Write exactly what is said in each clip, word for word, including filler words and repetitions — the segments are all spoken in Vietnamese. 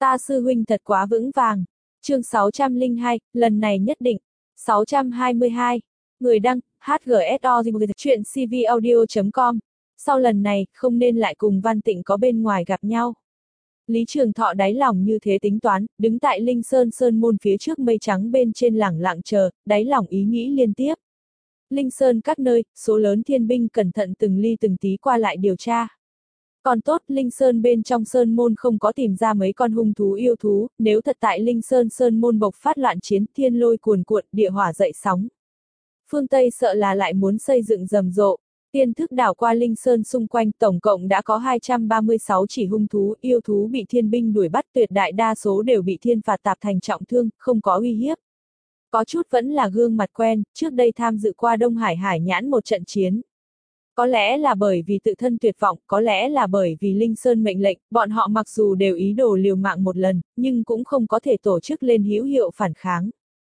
Ta sư huynh thật quá vững vàng. Chương sáu trăm lẻ hai, lần này nhất định. sáu trăm hai mươi hai. Người đăng, hát giê ét o chuyện cvaudio chấm com. Sau lần này, không nên lại cùng Văn Tịnh có bên ngoài gặp nhau. Lý Trường Thọ đáy lòng như thế tính toán, đứng tại Linh Sơn Sơn môn phía trước mây trắng bên trên lẳng lặng chờ, đáy lòng ý nghĩ liên tiếp. Linh Sơn các nơi, số lớn thiên binh cẩn thận từng ly từng tí qua lại điều tra. Còn tốt, Linh Sơn bên trong Sơn môn không có tìm ra mấy con hung thú yêu thú, nếu thật tại Linh Sơn Sơn môn bộc phát loạn chiến, thiên lôi cuồn cuộn, địa hỏa dậy sóng. Phương Tây sợ là lại muốn xây dựng rầm rộ. Tiên thức đảo qua Linh Sơn xung quanh tổng cộng đã có hai trăm ba mươi sáu chỉ hung thú, yêu thú bị thiên binh đuổi bắt, tuyệt đại đa số đều bị thiên phạt tạp thành trọng thương, không có uy hiếp. Có chút vẫn là gương mặt quen, trước đây tham dự qua Đông Hải Hải Nhãn một trận chiến. Có lẽ là bởi vì tự thân tuyệt vọng, có lẽ là bởi vì Linh Sơn mệnh lệnh, bọn họ mặc dù đều ý đồ liều mạng một lần, nhưng cũng không có thể tổ chức lên hữu hiệu phản kháng.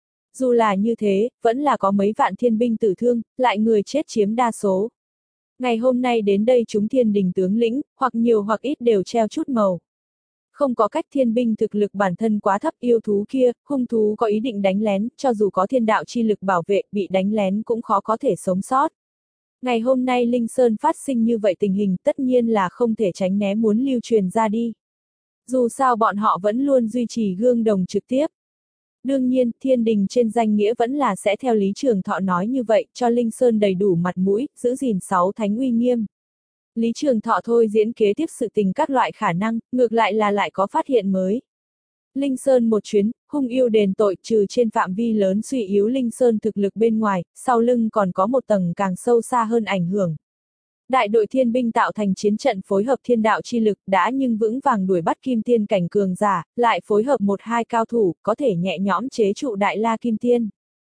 Dù là như thế, vẫn là có mấy vạn thiên binh tử thương, lại người chết chiếm đa số. Ngày hôm nay đến đây chúng thiên đình tướng lĩnh, hoặc nhiều hoặc ít đều treo chút màu. Không có cách, thiên binh thực lực bản thân quá thấp, yêu thú kia, hung thú có ý định đánh lén, cho dù có thiên đạo chi lực bảo vệ, bị đánh lén cũng khó có thể sống sót. Ngày hôm nay Linh Sơn phát sinh như vậy tình hình, tất nhiên là không thể tránh né muốn lưu truyền ra đi. Dù sao bọn họ vẫn luôn duy trì gương đồng trực tiếp. Đương nhiên, thiên đình trên danh nghĩa vẫn là sẽ theo Lý Trường Thọ nói như vậy, cho Linh Sơn đầy đủ mặt mũi, giữ gìn sáu thánh uy nghiêm. Lý Trường Thọ thôi diễn kế tiếp sự tình các loại khả năng, ngược lại là lại có phát hiện mới. Linh Sơn một chuyến, hung yêu đền tội, trừ trên phạm vi lớn suy yếu Linh Sơn thực lực bên ngoài, sau lưng còn có một tầng càng sâu xa hơn ảnh hưởng. Đại đội thiên binh tạo thành chiến trận phối hợp thiên đạo chi lực đã nhưng vững vàng đuổi bắt kim tiên cảnh cường giả, lại phối hợp một hai cao thủ, có thể nhẹ nhõm chế trụ đại la kim tiên.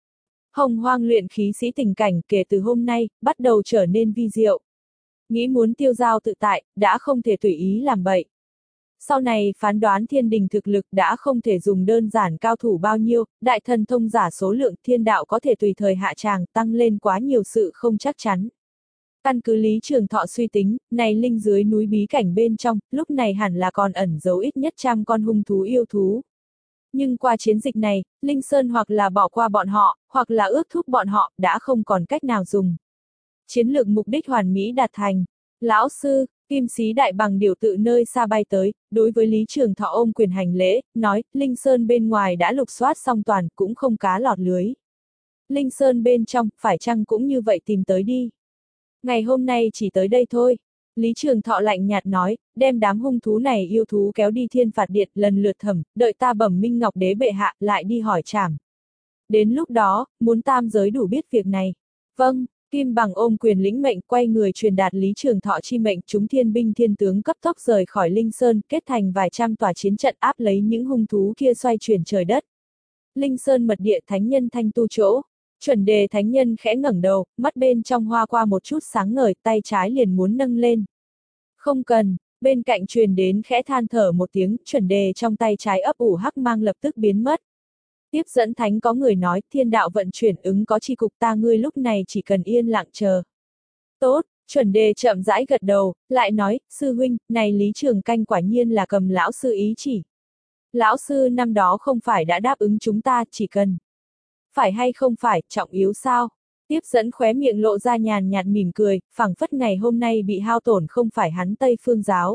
Hồng hoang luyện khí sĩ tình cảnh kể từ hôm nay, bắt đầu trở nên vi diệu. Nghĩ muốn tiêu dao tự tại, đã không thể tùy ý làm bậy. Sau này phán đoán thiên đình thực lực đã không thể dùng đơn giản cao thủ bao nhiêu, đại thần thông giả số lượng thiên đạo có thể tùy thời hạ tràng, tăng lên quá nhiều sự không chắc chắn. Căn cứ Lý Trường Thọ suy tính, này linh dưới núi bí cảnh bên trong, lúc này hẳn là còn ẩn giấu ít nhất trăm con hung thú yêu thú. Nhưng qua chiến dịch này, Linh Sơn hoặc là bỏ qua bọn họ, hoặc là ước thúc bọn họ, đã không còn cách nào dùng. Chiến lược mục đích hoàn mỹ đạt thành. Lão sư, Kim Sĩ Đại Bằng điều tự nơi xa bay tới, đối với Lý Trường Thọ ôm quyền hành lễ, nói, Linh Sơn bên ngoài đã lục soát xong toàn, cũng không cá lọt lưới. Linh Sơn bên trong, phải chăng cũng như vậy tìm tới đi. Ngày hôm nay chỉ tới đây thôi. Lý Trường Thọ lạnh nhạt nói, đem đám hung thú này yêu thú kéo đi thiên phạt điện, lần lượt thẩm, đợi ta bẩm minh ngọc đế bệ hạ, lại đi hỏi trảm. Đến lúc đó, muốn tam giới đủ biết việc này. Vâng. Kim Bằng ôm quyền lĩnh mệnh, quay người truyền đạt Lý Trường Thọ chi mệnh, chúng thiên binh thiên tướng cấp tốc rời khỏi Linh Sơn, kết thành vài trăm tòa chiến trận áp lấy những hung thú kia xoay chuyển trời đất. Linh Sơn mật địa thánh nhân thanh tu chỗ. Chuẩn đề thánh nhân khẽ ngẩng đầu, mắt bên trong hoa qua một chút sáng ngời, tay trái liền muốn nâng lên. Không cần, bên cạnh truyền đến khẽ than thở một tiếng, chuẩn đề trong tay trái ấp ủ hắc mang lập tức biến mất. Tiếp dẫn thánh có người nói, thiên đạo vận chuyển ứng có chi cục, ta ngươi lúc này chỉ cần yên lặng chờ. Tốt, chuẩn đề chậm rãi gật đầu, lại nói, sư huynh, này Lý Trường Canh quả nhiên là cầm lão sư ý chỉ. Lão sư năm đó không phải đã đáp ứng chúng ta, chỉ cần. Phải hay không phải, trọng yếu sao? Tiếp dẫn khóe miệng lộ ra nhàn nhạt mỉm cười, phảng phất ngày hôm nay bị hao tổn không phải hắn Tây Phương giáo.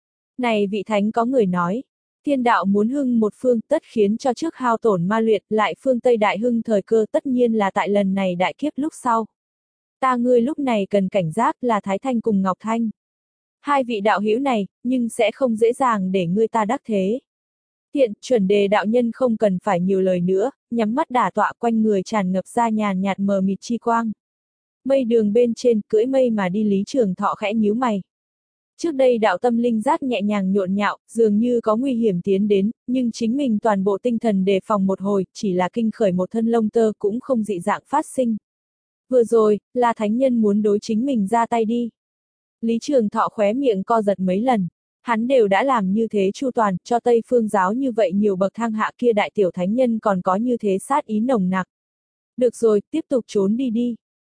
Này vị thánh có người nói. Thiên đạo muốn hưng một phương tất khiến cho trước hao tổn ma luyện, lại phương Tây đại hưng thời cơ tất nhiên là tại lần này đại kiếp lúc sau. Ta ngươi lúc này cần cảnh giác là Thái Thanh cùng Ngọc Thanh. Hai vị đạo hữu này, nhưng sẽ không dễ dàng để ngươi ta đắc thế. Hiện, chuẩn đề đạo nhân không cần phải nhiều lời nữa, nhắm mắt đả tọa quanh người tràn ngập ra nhàn nhạt mờ mịt chi quang. Mây đường bên trên, cưỡi mây mà đi Lý Trường Thọ khẽ nhíu mày. Trước đây đạo tâm linh giác nhẹ nhàng nhộn nhạo, dường như có nguy hiểm tiến đến, nhưng chính mình toàn bộ tinh thần đề phòng một hồi, chỉ là kinh khởi một thân lông tơ cũng không dị dạng phát sinh. Vừa rồi, là thánh nhân muốn đối chính mình ra tay đi. Lý Trường Thọ khóe miệng co giật mấy lần. Hắn đều đã làm như thế chu toàn, cho Tây Phương giáo như vậy nhiều bậc thang hạ kia đại tiểu thánh nhân còn có như thế sát ý nồng nặc. Được rồi, tiếp tục trốn đi đi.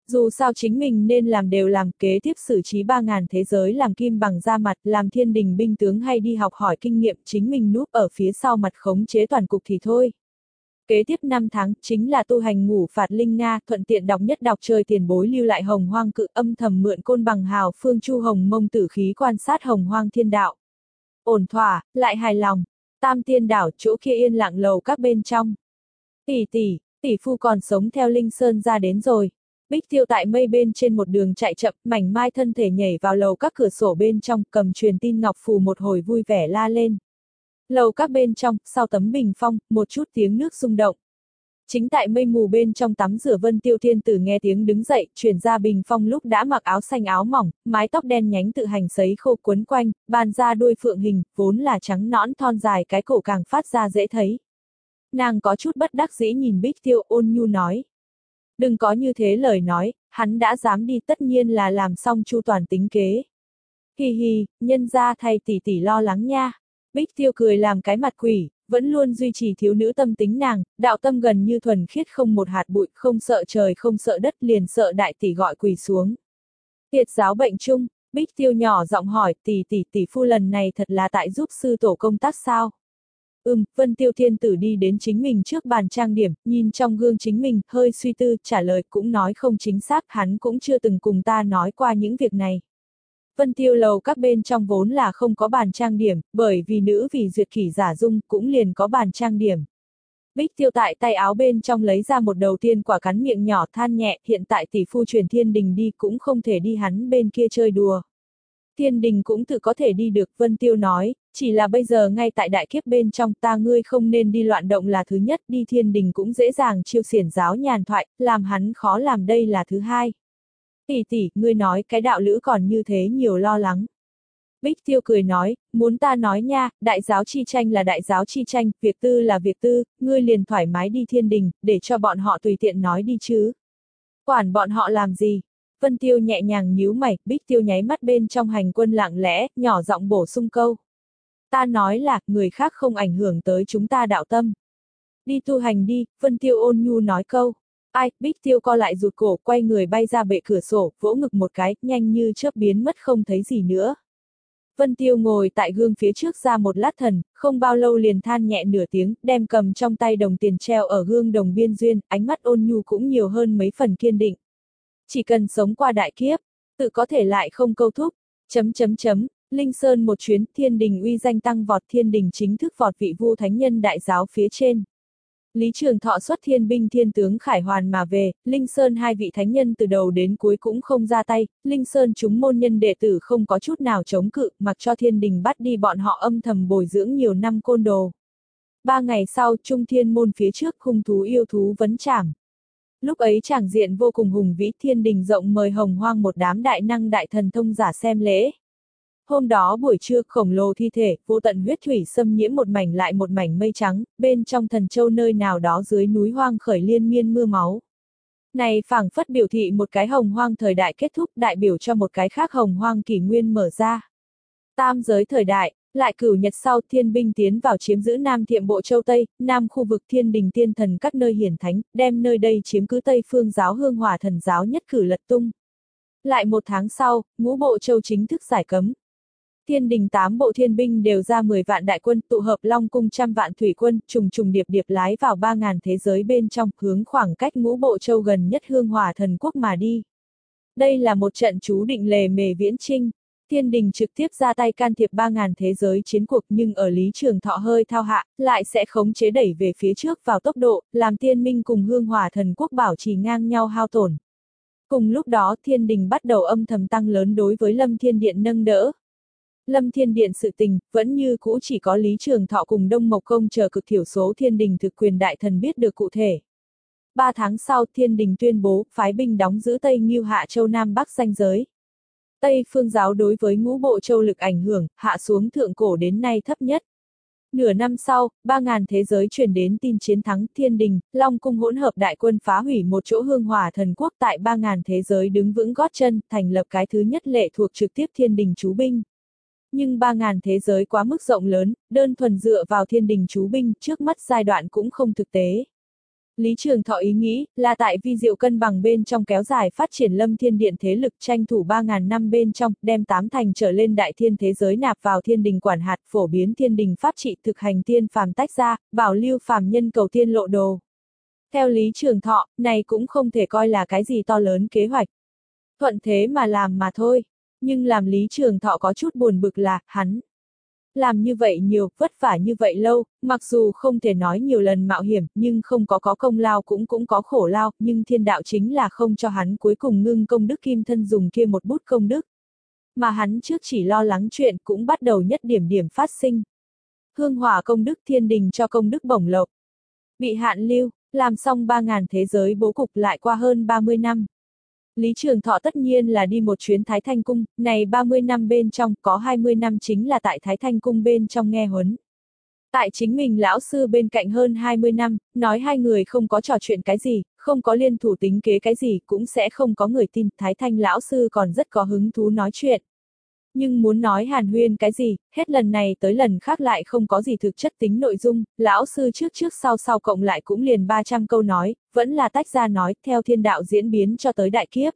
Dù sao chính mình nên làm đều làm, kế tiếp xử trí ba ngàn thế giới làm kim bằng da mặt, làm thiên đình binh tướng hay đi học hỏi kinh nghiệm, chính mình núp ở phía sau mặt khống chế toàn cục thì thôi. Kế tiếp năm tháng, chính là tu hành ngũ phạt linh Nga, thuận tiện đọc nhất đọc chơi tiền bối lưu lại hồng hoang cự, âm thầm mượn côn bằng hào phương chu hồng mông tử khí quan sát hồng hoang thiên đạo. Ổn thỏa, lại hài lòng. Tam tiên đảo, chỗ kia yên lặng lầu các bên trong. Tỷ tỷ, tỷ phu còn sống theo Linh Sơn ra đến rồi. Bích Tiêu tại mây bên trên một đường chạy chậm, mảnh mai thân thể nhảy vào lầu các cửa sổ bên trong, cầm truyền tin ngọc phù một hồi vui vẻ la lên. Lầu các bên trong, sau tấm bình phong, một chút tiếng nước rung động. Chính tại mây mù bên trong tắm rửa Vân Tiêu Thiên Tử nghe tiếng đứng dậy, chuyển ra bình phong lúc đã mặc áo xanh áo mỏng, mái tóc đen nhánh tự hành sấy khô quấn quanh, bàn ra đuôi phượng hình, vốn là trắng nõn thon dài cái cổ càng phát ra dễ thấy. Nàng có chút bất đắc dĩ nhìn Bích Tiêu, ôn nhu nói. Đừng có như thế lời nói, hắn đã dám đi tất nhiên là làm xong chu toàn tính kế. Hì hì, nhân ra thay tỷ tỷ lo lắng nha. Bích Tiêu cười làm cái mặt quỷ, vẫn luôn duy trì thiếu nữ tâm tính nàng, đạo tâm gần như thuần khiết không một hạt bụi, không sợ trời không sợ đất, liền sợ đại tỷ gọi quỳ xuống. Tiệt giáo bệnh chung, Bích Tiêu nhỏ giọng hỏi, tỷ tỷ tỷ phu lần này thật là tại giúp sư tổ công tác sao? Ừm, Vân Tiêu Thiên Tử đi đến chính mình trước bàn trang điểm, nhìn trong gương chính mình, hơi suy tư, trả lời cũng nói không chính xác, hắn cũng chưa từng cùng ta nói qua những việc này. Vân Tiêu lầu các bên trong vốn là không có bàn trang điểm, bởi vì nữ vì duyệt kỷ giả dung cũng liền có bàn trang điểm. Bích Tiêu tại tay áo bên trong lấy ra một đầu tiên quả cắn miệng nhỏ than nhẹ, hiện tại tỷ phu chuyển thiên đình đi cũng không thể đi hắn bên kia chơi đùa. Thiên đình cũng tự có thể đi được, Vân Tiêu nói, chỉ là bây giờ ngay tại đại kiếp bên trong ta ngươi không nên đi loạn động là thứ nhất, đi thiên đình cũng dễ dàng chiêu xiển giáo nhàn thoại, làm hắn khó làm đây là thứ hai. Tỷ tỷ, ngươi nói cái đạo lữ còn như thế nhiều lo lắng. Bích Tiêu cười nói, muốn ta nói nha, đại giáo chi tranh là đại giáo chi tranh, việc tư là việc tư, ngươi liền thoải mái đi thiên đình, để cho bọn họ tùy tiện nói đi chứ. Quản bọn họ làm gì? Vân Tiêu nhẹ nhàng nhíu mày, Bích Tiêu nháy mắt bên trong hành quân lặng lẽ, nhỏ giọng bổ sung câu. Ta nói là, người khác không ảnh hưởng tới chúng ta đạo tâm. Đi tu hành đi, Vân Tiêu ôn nhu nói câu. Ai, Bích Tiêu co lại rụt cổ, quay người bay ra bệ cửa sổ, vỗ ngực một cái, nhanh như chớp biến mất không thấy gì nữa. Vân Tiêu ngồi tại gương phía trước ra một lát thần, không bao lâu liền than nhẹ nửa tiếng, đem cầm trong tay đồng tiền treo ở gương đồng biên duyên, ánh mắt ôn nhu cũng nhiều hơn mấy phần kiên định. Chỉ cần sống qua đại kiếp, tự có thể lại không câu thúc, chấm chấm chấm, Linh Sơn một chuyến, thiên đình uy danh tăng vọt, thiên đình chính thức vọt vị vu thánh nhân đại giáo phía trên. Lý Trường Thọ xuất thiên binh thiên tướng khải hoàn mà về, Linh Sơn hai vị thánh nhân từ đầu đến cuối cũng không ra tay, Linh Sơn chúng môn nhân đệ tử không có chút nào chống cự, mặc cho thiên đình bắt đi bọn họ âm thầm bồi dưỡng nhiều năm côn đồ. Ba ngày sau, Trung Thiên môn phía trước hung thú yêu thú vấn trảm. Lúc ấy tràng diện vô cùng hùng vĩ, thiên đình rộng mời hồng hoang một đám đại năng đại thần thông giả xem lễ. Hôm đó buổi trưa khổng lồ thi thể, vô tận huyết thủy xâm nhiễm một mảnh lại một mảnh mây trắng, bên trong thần châu nơi nào đó dưới núi hoang khởi liên miên mưa máu. Này phảng phất biểu thị một cái hồng hoang thời đại kết thúc, đại biểu cho một cái khác hồng hoang kỷ nguyên mở ra. Tam giới thời đại, lại cửu nhật sau thiên binh tiến vào chiếm giữ Nam Thiệm Bộ Châu Tây, Nam khu vực thiên đình tiên thần các nơi hiển thánh, đem nơi đây chiếm cứ Tây phương giáo hương hỏa thần giáo nhất cử lật tung. Lại một tháng sau, ngũ Bộ Châu chính thức giải cấm. Thiên đình tám bộ thiên binh đều ra mười vạn đại quân, tụ hợp Long cung trăm vạn thủy quân, trùng trùng điệp điệp lái vào ba ngàn thế giới bên trong, hướng khoảng cách ngũ Bộ Châu gần nhất hương hỏa thần quốc mà đi. Đây là một trận chú định lề mề viễn chinh. Thiên đình trực tiếp ra tay can thiệp ba ngàn thế giới chiến cuộc, nhưng ở Lý Trường Thọ hơi thao hạ, lại sẽ khống chế đẩy về phía trước vào tốc độ, làm tiên minh cùng hương hỏa thần quốc bảo trì ngang nhau hao tổn. Cùng lúc đó thiên đình bắt đầu âm thầm tăng lớn đối với Lâm Thiên Điện nâng đỡ. Lâm Thiên Điện sự tình, vẫn như cũ chỉ có Lý Trường Thọ cùng Đông Mộc Công chờ cực thiểu số thiên đình thực quyền đại thần biết được cụ thể. Ba tháng sau thiên đình tuyên bố, phái binh đóng giữ Tây Ngưu Hạ Châu Nam Bắc ranh giới. Tây phương giáo đối với ngũ Bộ Châu lực ảnh hưởng, hạ xuống thượng cổ đến nay thấp nhất. Nửa năm sau, ba ngàn thế giới truyền đến tin chiến thắng thiên đình, Long cung hỗn hợp đại quân phá hủy một chỗ hương hỏa thần quốc tại ba ngàn thế giới đứng vững gót chân, thành lập cái thứ nhất lệ thuộc trực tiếp thiên đình chú binh. Nhưng ba ngàn thế giới quá mức rộng lớn, đơn thuần dựa vào thiên đình chú binh, trước mắt giai đoạn cũng không thực tế. Lý Trường Thọ ý nghĩ, là tại vi diệu cân bằng bên trong kéo dài phát triển Lâm Thiên Điện thế lực tranh thủ ba ngàn năm bên trong, đem tám thành trở lên đại thiên thế giới nạp vào thiên đình quản hạt, phổ biến thiên đình pháp trị thực hành tiên phàm tách ra, bảo lưu phàm nhân cầu tiên lộ đồ. Theo Lý Trường Thọ, này cũng không thể coi là cái gì to lớn kế hoạch. Thuận thế mà làm mà thôi. Nhưng làm Lý Trường Thọ có chút buồn bực là, hắn làm như vậy nhiều, vất vả như vậy lâu, mặc dù không thể nói nhiều lần mạo hiểm, nhưng không có có công lao cũng cũng có khổ lao, nhưng thiên đạo chính là không cho hắn cuối cùng ngưng công đức kim thân dùng kia một bút công đức. Mà hắn trước chỉ lo lắng chuyện cũng bắt đầu nhất điểm điểm phát sinh. Hương hỏa công đức thiên đình cho công đức bổng lộc. Bị hạn lưu, làm xong ba ngàn thế giới bố cục lại qua hơn ba mươi năm. Lý Trường Thọ tất nhiên là đi một chuyến Thái Thanh Cung, này ba mươi năm bên trong, có hai mươi năm chính là tại Thái Thanh Cung bên trong nghe huấn. Tại chính mình lão sư bên cạnh hơn hai mươi năm, nói hai người không có trò chuyện cái gì, không có liên thủ tính kế cái gì cũng sẽ không có người tin, Thái Thanh lão sư còn rất có hứng thú nói chuyện. Nhưng muốn nói hàn huyên cái gì, hết lần này tới lần khác lại không có gì thực chất tính nội dung, lão sư trước trước sau sau cộng lại cũng liền ba trăm câu nói, vẫn là tách ra nói, theo thiên đạo diễn biến cho tới đại kiếp.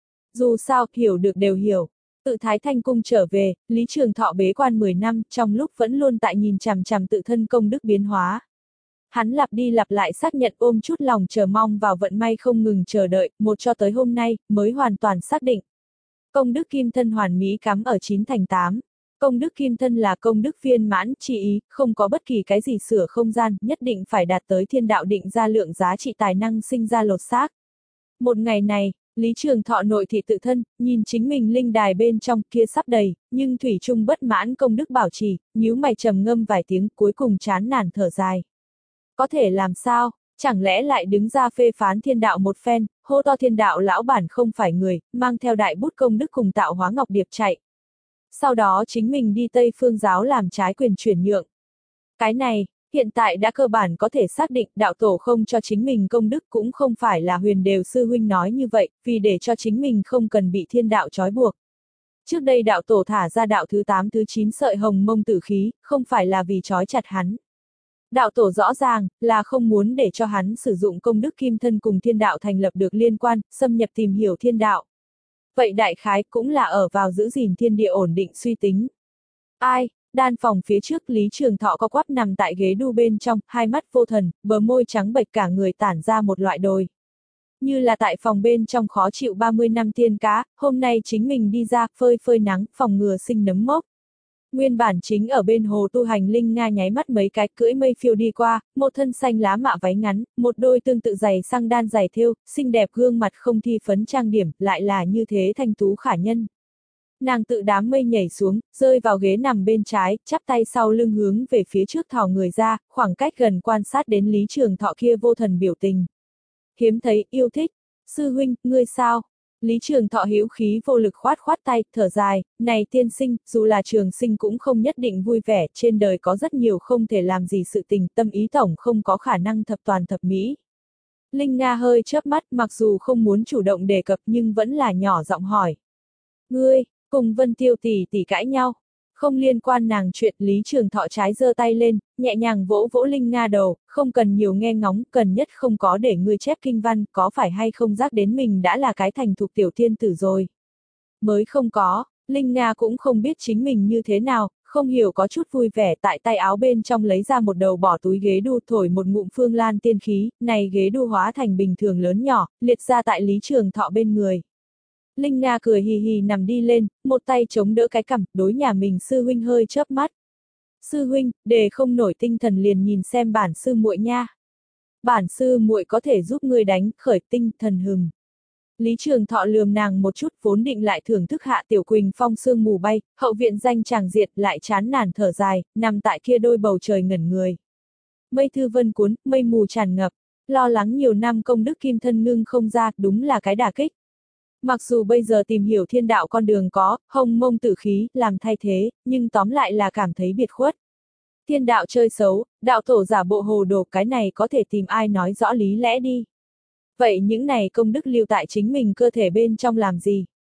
Dù sao, hiểu được đều hiểu. Tự Thái Thanh Cung trở về, Lý Trường Thọ bế quan mười năm, trong lúc vẫn luôn tại nhìn chằm chằm tự thân công đức biến hóa. Hắn lặp đi lặp lại xác nhận ôm chút lòng chờ mong vào vận may không ngừng chờ đợi, một cho tới hôm nay, mới hoàn toàn xác định. Công đức kim thân hoàn mỹ cắm ở chín thành tám. Công đức kim thân là công đức viên mãn, chỉ ý, không có bất kỳ cái gì sửa không gian, nhất định phải đạt tới thiên đạo định ra lượng giá trị tài năng sinh ra lột xác. Một ngày này, Lý Trường Thọ nội thị tự thân, nhìn chính mình linh đài bên trong kia sắp đầy, nhưng thủy chung bất mãn công đức bảo trì, nhíu mày trầm ngâm vài tiếng cuối cùng chán nản thở dài. Có thể làm sao? Chẳng lẽ lại đứng ra phê phán thiên đạo một phen, hô to thiên đạo lão bản không phải người, mang theo đại bút công đức cùng tạo hóa ngọc điệp chạy. Sau đó chính mình đi Tây Phương giáo làm trái quyền chuyển nhượng. Cái này, hiện tại đã cơ bản có thể xác định đạo tổ không cho chính mình công đức cũng không phải là huyền đều sư huynh nói như vậy, vì để cho chính mình không cần bị thiên đạo trói buộc. Trước đây đạo tổ thả ra đạo thứ tám thứ chín sợi hồng mông tử khí, không phải là vì trói chặt hắn. Đạo tổ rõ ràng, là không muốn để cho hắn sử dụng công đức kim thân cùng thiên đạo thành lập được liên quan, xâm nhập tìm hiểu thiên đạo. Vậy đại khái cũng là ở vào giữ gìn thiên địa ổn định suy tính. Ai, đan phòng phía trước Lý Trường Thọ co quắp nằm tại ghế đu bên trong, hai mắt vô thần, bờ môi trắng bệch cả người tản ra một loại đồi. Như là tại phòng bên trong khó chịu ba mươi năm tiên cá, hôm nay chính mình đi ra, phơi phơi nắng, phòng ngừa sinh nấm mốc. Nguyên bản chính ở bên hồ tu hành Linh Nga nháy mắt mấy cái cưỡi mây phiêu đi qua, một thân xanh lá mạ váy ngắn, một đôi tương tự giày sang đan giày thêu, xinh đẹp gương mặt không thi phấn trang điểm, lại là như thế thanh tú khả nhân. Nàng tự đám mây nhảy xuống, rơi vào ghế nằm bên trái, chắp tay sau lưng hướng về phía trước thò người ra, khoảng cách gần quan sát đến Lý Trường Thọ kia vô thần biểu tình. Hiếm thấy, yêu thích. Sư huynh, ngươi sao? Lý Trường Thọ hữu khí vô lực khoát khoát tay, thở dài, này tiên sinh, dù là trường sinh cũng không nhất định vui vẻ, trên đời có rất nhiều không thể làm gì sự tình, tâm ý tổng không có khả năng thập toàn thập mỹ. Linh Nga hơi chớp mắt, mặc dù không muốn chủ động đề cập nhưng vẫn là nhỏ giọng hỏi. Ngươi, cùng Vân Tiêu tỷ tỷ cãi nhau. Không liên quan nàng chuyện. Lý Trường Thọ trái giơ tay lên, nhẹ nhàng vỗ vỗ Linh Nga đầu, không cần nhiều nghe ngóng, cần nhất không có để ngươi chép kinh văn, có phải hay không giác đến mình đã là cái thành thục tiểu thiên tử rồi. Mới không có, Linh Nga cũng không biết chính mình như thế nào, không hiểu có chút vui vẻ tại tay áo bên trong lấy ra một đầu bỏ túi ghế đu thổi một ngụm phương lan tiên khí, này ghế đu hóa thành bình thường lớn nhỏ, liệt ra tại Lý Trường Thọ bên người. Linh Nga cười hì hì nằm đi lên, một tay chống đỡ cái cằm, đối nhà mình sư huynh hơi chớp mắt. Sư huynh, để không nổi tinh thần liền nhìn xem bản sư muội nha. Bản sư muội có thể giúp ngươi đánh khởi tinh thần hừng. Lý Trường Thọ lườm nàng một chút vốn định lại thưởng thức Hạ Tiểu Quỳnh phong sương mù bay, hậu viện danh chàng diệt lại chán nản thở dài, nằm tại kia đôi bầu trời ngẩn người. Mây thư vân cuốn, mây mù tràn ngập, lo lắng nhiều năm công đức kim thân ngưng không ra, đúng là cái đả kích. Mặc dù bây giờ tìm hiểu thiên đạo con đường có, hồng mông tử khí, làm thay thế, nhưng tóm lại là cảm thấy biệt khuất. Thiên đạo chơi xấu, đạo tổ giả bộ hồ đồ, cái này có thể tìm ai nói rõ lý lẽ đi. Vậy những này công đức lưu tại chính mình cơ thể bên trong làm gì?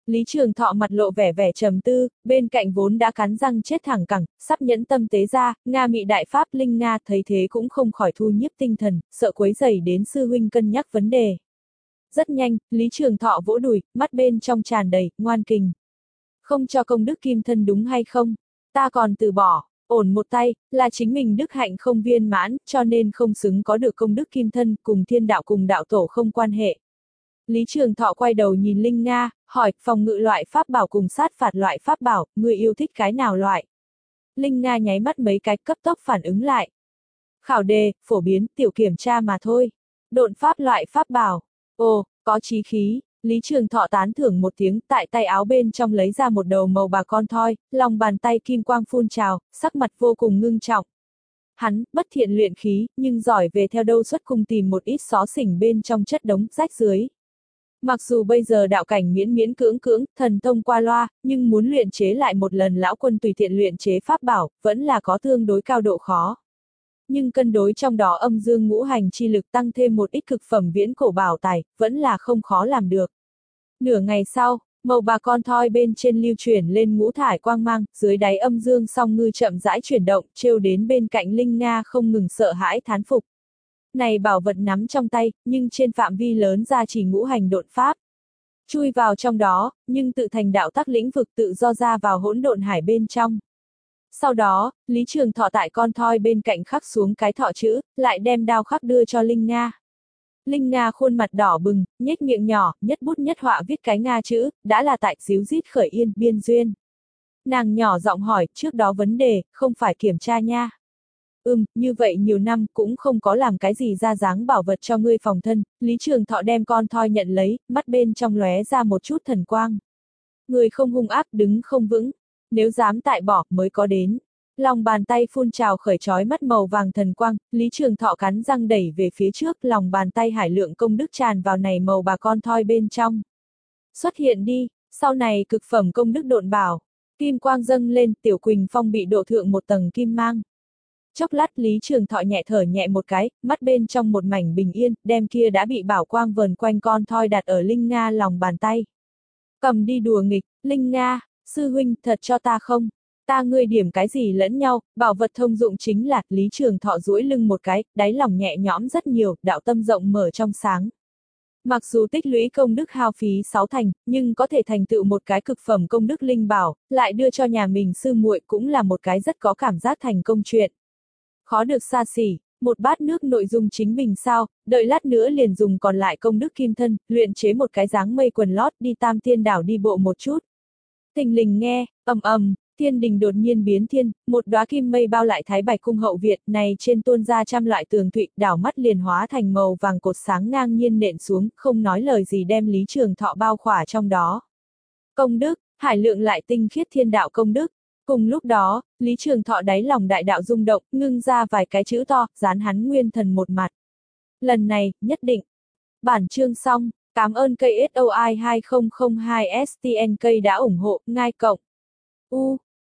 Lý Trường Thọ mặt lộ vẻ vẻ trầm tư, bên cạnh vốn đã cắn răng chết thẳng cẳng, sắp nhẫn tâm tế ra, Nga Mị Đại Pháp Linh Nga thấy thế cũng không khỏi thu nhiếp tinh thần, sợ quấy rầy đến sư huynh cân nhắc vấn đề. Rất nhanh, Lý Trường Thọ vỗ đùi, mắt bên trong tràn đầy, ngoan kình. Không cho công đức kim thân đúng hay không? Ta còn từ bỏ, ổn một tay, là chính mình đức hạnh không viên mãn, cho nên không xứng có được công đức kim thân, cùng thiên đạo cùng đạo tổ không quan hệ. Lý Trường Thọ quay đầu nhìn Linh Nga, hỏi, phòng ngự loại pháp bảo cùng sát phạt loại pháp bảo, ngươi yêu thích cái nào loại? Linh Nga nháy mắt mấy cái cấp tốc phản ứng lại. Khảo đề, phổ biến, tiểu kiểm tra mà thôi. Độn pháp loại pháp bảo. Ồ, có chí khí. Lý Trường Thọ tán thưởng một tiếng, tại tay áo bên trong lấy ra một đầu màu bạc con thoi, lòng bàn tay kim quang phun trào, sắc mặt vô cùng ngưng trọng. Hắn, bất thiện luyện khí, nhưng giỏi về theo đâu xuất cung tìm một ít xó xỉnh bên trong chất đống, rách dưới. Mặc dù bây giờ đạo cảnh miễn miễn cưỡng cưỡng, thần thông qua loa, nhưng muốn luyện chế lại một lần lão quân tùy tiện luyện chế pháp bảo, vẫn là có tương đối cao độ khó. Nhưng cân đối trong đó âm dương ngũ hành chi lực tăng thêm một ít cực phẩm viễn cổ bảo tài, vẫn là không khó làm được. Nửa ngày sau, màu bạc con thoi bên trên lưu chuyển lên ngũ thải quang mang, dưới đáy âm dương song ngư chậm rãi chuyển động, trêu đến bên cạnh Linh Nga không ngừng sợ hãi thán phục. Này bảo vật nắm trong tay, nhưng trên phạm vi lớn ra chỉ ngũ hành độn pháp. Chui vào trong đó, nhưng tự thành đạo tắc lĩnh vực tự do ra vào hỗn độn hải bên trong. Sau đó, Lý Trường Thọ tại con thoi bên cạnh khắc xuống cái thọ chữ, lại đem đao khắc đưa cho Linh Nga. Linh Nga khuôn mặt đỏ bừng, nhếch miệng nhỏ, nhất bút nhất họa viết cái Nga chữ, đã là tại díu dít khởi yên, biên duyên. Nàng nhỏ giọng hỏi, trước đó vấn đề, không phải kiểm tra nha. Ừm, như vậy nhiều năm cũng không có làm cái gì ra dáng bảo vật cho ngươi phòng thân, Lý Trường Thọ đem con thoi nhận lấy, mắt bên trong lóe ra một chút thần quang. Người không hung ác đứng không vững, nếu dám tại bỏ mới có đến. Lòng bàn tay phun trào khởi chói mắt màu vàng thần quang, Lý Trường Thọ cắn răng đẩy về phía trước, lòng bàn tay hải lượng công đức tràn vào này màu bà con thoi bên trong. Xuất hiện đi, sau này cực phẩm công đức độn bảo, kim quang dâng lên, Tiểu Quỳnh Phong bị độ thượng một tầng kim mang. Chốc lát Lý Trường Thọ nhẹ thở nhẹ một cái, mắt bên trong một mảnh bình yên, đem kia đã bị bảo quang vờn quanh con thoi đặt ở Linh Nga lòng bàn tay. Cầm đi đùa nghịch, Linh Nga, sư huynh, thật cho ta không? Ta ngươi điểm cái gì lẫn nhau, bảo vật thông dụng chính là, Lý Trường Thọ duỗi lưng một cái, đáy lòng nhẹ nhõm rất nhiều, đạo tâm rộng mở trong sáng. Mặc dù tích lũy công đức hao phí sáu thành, nhưng có thể thành tựu một cái cực phẩm công đức linh bảo, lại đưa cho nhà mình sư muội cũng là một cái rất có cảm giác thành công chuyện. Khó được xa xỉ, một bát nước nội dung chính mình sao, đợi lát nữa liền dùng còn lại công đức kim thân, luyện chế một cái dáng mây quần lót đi Tam Tiên đảo đi bộ một chút. Thình lình nghe, ầm ầm, thiên đình đột nhiên biến thiên, một đóa kim mây bao lại Thái Bạch cung hậu viện, này trên tuôn ra trăm loại tường thụy, đảo mắt liền hóa thành màu vàng cột sáng ngang nhiên nện xuống, không nói lời gì đem Lý Trường Thọ bao khỏa trong đó. Công đức, hải lượng lại tinh khiết thiên đạo công đức. Cùng lúc đó, Lý Trường Thọ đáy lòng đại đạo rung động, ngưng ra vài cái chữ to, dán hắn nguyên thần một mặt. Lần này, nhất định. Bản chương xong, cảm ơn cây ét o i hai không không hai S T N K đã ủng hộ, ngai cộng. U